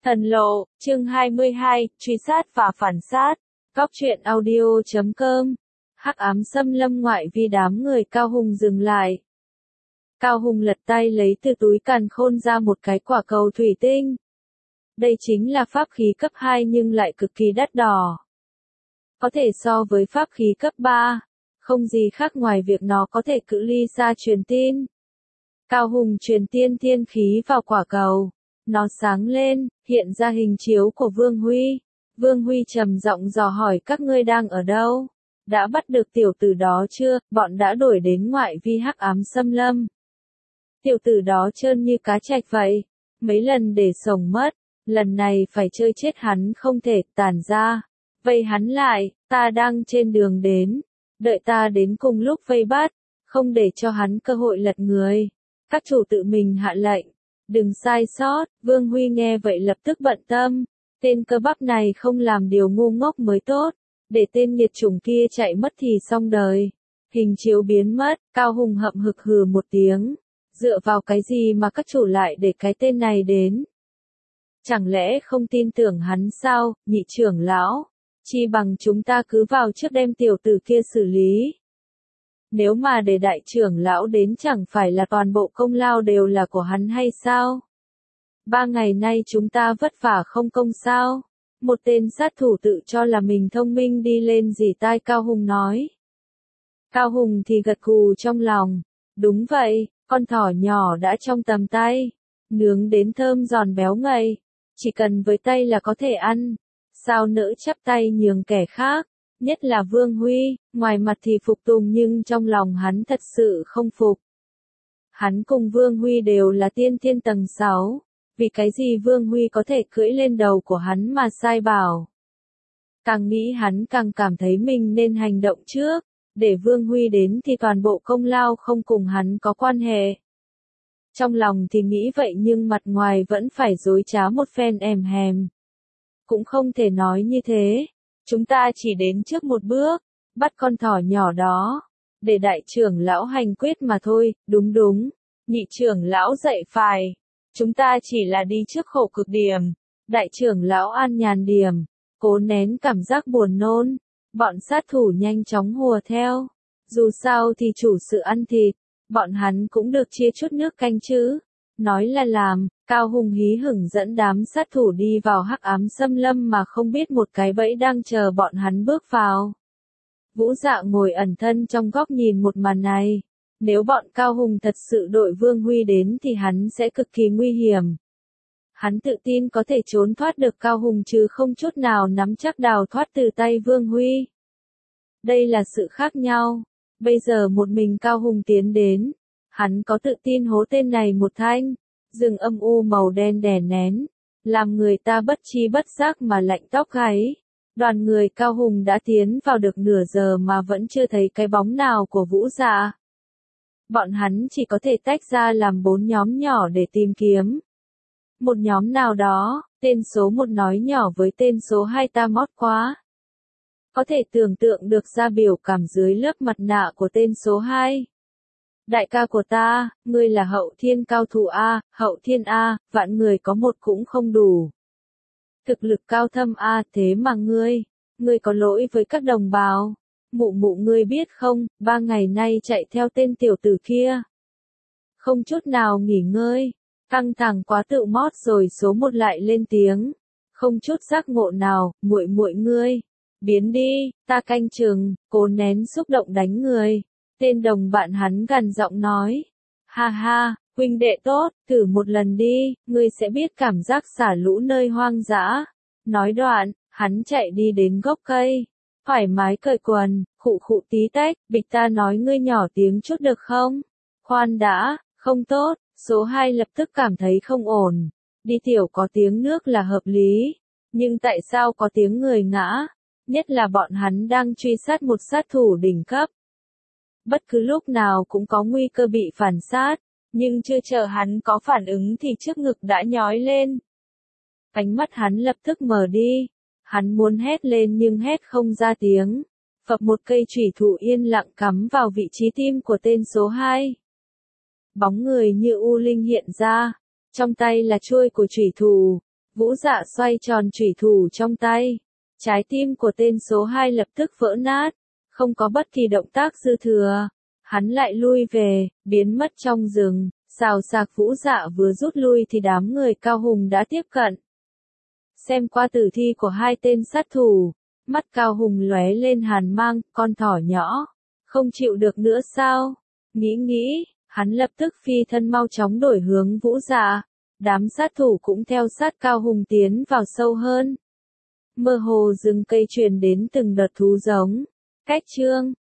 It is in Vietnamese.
Thần lộ, chương 22, truy sát và phản sát. Góc truyện audio.com. Hắc ám xâm lâm ngoại vi đám người Cao Hùng dừng lại. Cao Hùng lật tay lấy từ túi càn khôn ra một cái quả cầu thủy tinh. Đây chính là pháp khí cấp 2 nhưng lại cực kỳ đắt đỏ. Có thể so với pháp khí cấp 3, không gì khác ngoài việc nó có thể cự ly xa truyền tin. Cao Hùng truyền thiên khí vào quả cầu. Nó sáng lên, hiện ra hình chiếu của Vương Huy. Vương Huy trầm giọng dò hỏi các ngươi đang ở đâu? Đã bắt được tiểu tử đó chưa? Bọn đã đuổi đến ngoại vi hắc ám xâm lâm. Tiểu tử đó trơn như cá trạch vậy. Mấy lần để sống mất. Lần này phải chơi chết hắn không thể tản ra. Vây hắn lại, ta đang trên đường đến. Đợi ta đến cùng lúc vây bắt. Không để cho hắn cơ hội lật người. Các chủ tự mình hạ lệnh. Đừng sai sót, Vương Huy nghe vậy lập tức bận tâm. Tên cơ bắp này không làm điều ngu ngốc mới tốt. Để tên nghiệt chủng kia chạy mất thì xong đời. Hình chiếu biến mất, Cao Hùng hậm hực hừ một tiếng. Dựa vào cái gì mà các chủ lại để cái tên này đến? Chẳng lẽ không tin tưởng hắn sao, nhị trưởng lão? Chi bằng chúng ta cứ vào trước đem tiểu tử kia xử lý. Nếu mà để đại trưởng lão đến chẳng phải là toàn bộ công lao đều là của hắn hay sao? 3 ngày nay chúng ta vất vả không công sao? Một tên sát thủ tự cho là mình thông minh đi lên dỉ tai Cao Hùng nói. Cao Hùng thì gật gù trong lòng. Đúng vậy, con thỏ nhỏ đã trong tầm tay. Nướng đến thơm giòn béo ngậy. Chỉ cần với tay là có thể ăn. Sao nỡ chắp tay nhường kẻ khác? Nhất là Vương Huy, ngoài mặt thì phục tùng nhưng trong lòng hắn thật sự không phục. Hắn cùng Vương Huy đều là tiên thiên tầng 6, vì cái gì Vương Huy có thể cưỡi lên đầu của hắn mà sai bảo. Càng nghĩ hắn càng cảm thấy mình nên hành động trước, để Vương Huy đến thì toàn bộ công lao không cùng hắn có quan hệ. Trong lòng thì nghĩ vậy nhưng mặt ngoài vẫn phải dối trá một phen ẻm hèm. Cũng không thể nói như thế. Chúng ta chỉ đến trước một bước, bắt con thỏ nhỏ đó, để đại trưởng lão hành quyết mà thôi, đúng, nhị trưởng lão dạy phải, chúng ta chỉ là đi trước khổ cực điểm, đại trưởng lão an nhàn điểm, cố nén cảm giác buồn nôn, bọn sát thủ nhanh chóng hùa theo, dù sao thì chủ sự ăn thịt, bọn hắn cũng được chia chút nước canh chứ, nói là làm. Cao Hùng hí hửng dẫn đám sát thủ đi vào hắc ám xâm lâm mà không biết một cái bẫy đang chờ bọn hắn bước vào. Vũ Dạ ngồi ẩn thân trong góc nhìn một màn này. Nếu bọn Cao Hùng thật sự đội Vương Huy đến thì hắn sẽ cực kỳ nguy hiểm. Hắn tự tin có thể trốn thoát được Cao Hùng chứ không chút nào nắm chắc đào thoát từ tay Vương Huy. Đây là sự khác nhau. Bây giờ một mình Cao Hùng tiến đến. Hắn có tự tin hố tên này một thanh. Rừng âm u màu đen đè nén, làm người ta bất chi bất giác mà lạnh tóc gáy. Đoàn người Cao Hùng đã tiến vào được nửa giờ mà vẫn chưa thấy cái bóng nào của Vũ Dạ. Bọn hắn chỉ có thể tách ra làm 4 nhóm nhỏ để tìm kiếm. Một nhóm nào đó, tên số 1 nói nhỏ với tên số 2 ta mót quá. Có thể tưởng tượng được ra biểu cảm dưới lớp mặt nạ của tên số 2. Đại ca của ta, ngươi là hậu thiên cao thủ A, hậu thiên A, vạn người có một cũng không đủ. Thực lực cao thâm A, thế mà ngươi có lỗi với các đồng bào. Mụ ngươi biết không, 3 ngày nay chạy theo tên tiểu tử kia. Không chút nào nghỉ ngơi, căng thẳng quá tự mót rồi số 1 lại lên tiếng. Không chút giác ngộ nào, muội ngươi. Biến đi, ta canh chừng, cố nén xúc động đánh người. Tên đồng bạn hắn gằn giọng nói. Ha ha, huynh đệ tốt, thử một lần đi, ngươi sẽ biết cảm giác xả lũ nơi hoang dã. Nói đoạn, hắn chạy đi đến gốc cây. Thoải mái cởi quần, khụ tí tách, bịch ta nói ngươi nhỏ tiếng chút được không? Khoan đã, không tốt, số 2 lập tức cảm thấy không ổn. Đi tiểu có tiếng nước là hợp lý. Nhưng tại sao có tiếng người ngã? Nhất là bọn hắn đang truy sát một sát thủ đỉnh cấp. Bất cứ lúc nào cũng có nguy cơ bị phản sát, nhưng chưa chờ hắn có phản ứng thì trước ngực đã nhói lên. Ánh mắt hắn lập tức mở đi, hắn muốn hét lên nhưng hét không ra tiếng. Phập một cây chủy thủ yên lặng cắm vào vị trí tim của tên số 2. Bóng người như u linh hiện ra, trong tay là chuôi của chủy thủ, Vũ Dạ xoay tròn chủy thủ trong tay. Trái tim của tên số 2 lập tức vỡ nát. Không có bất kỳ động tác dư thừa. Hắn lại lui về, biến mất trong rừng. Xào xạc Vũ Dạ vừa rút lui thì đám người Cao Hùng đã tiếp cận. Xem qua tử thi của hai tên sát thủ. Mắt Cao Hùng lóe lên hàn mang, con thỏ nhỏ. Không chịu được nữa sao? Nghĩ, hắn lập tức phi thân mau chóng đổi hướng Vũ Dạ. Đám sát thủ cũng theo sát Cao Hùng tiến vào sâu hơn. Mơ hồ rừng cây truyền đến từng đợt thú giống. Cách chương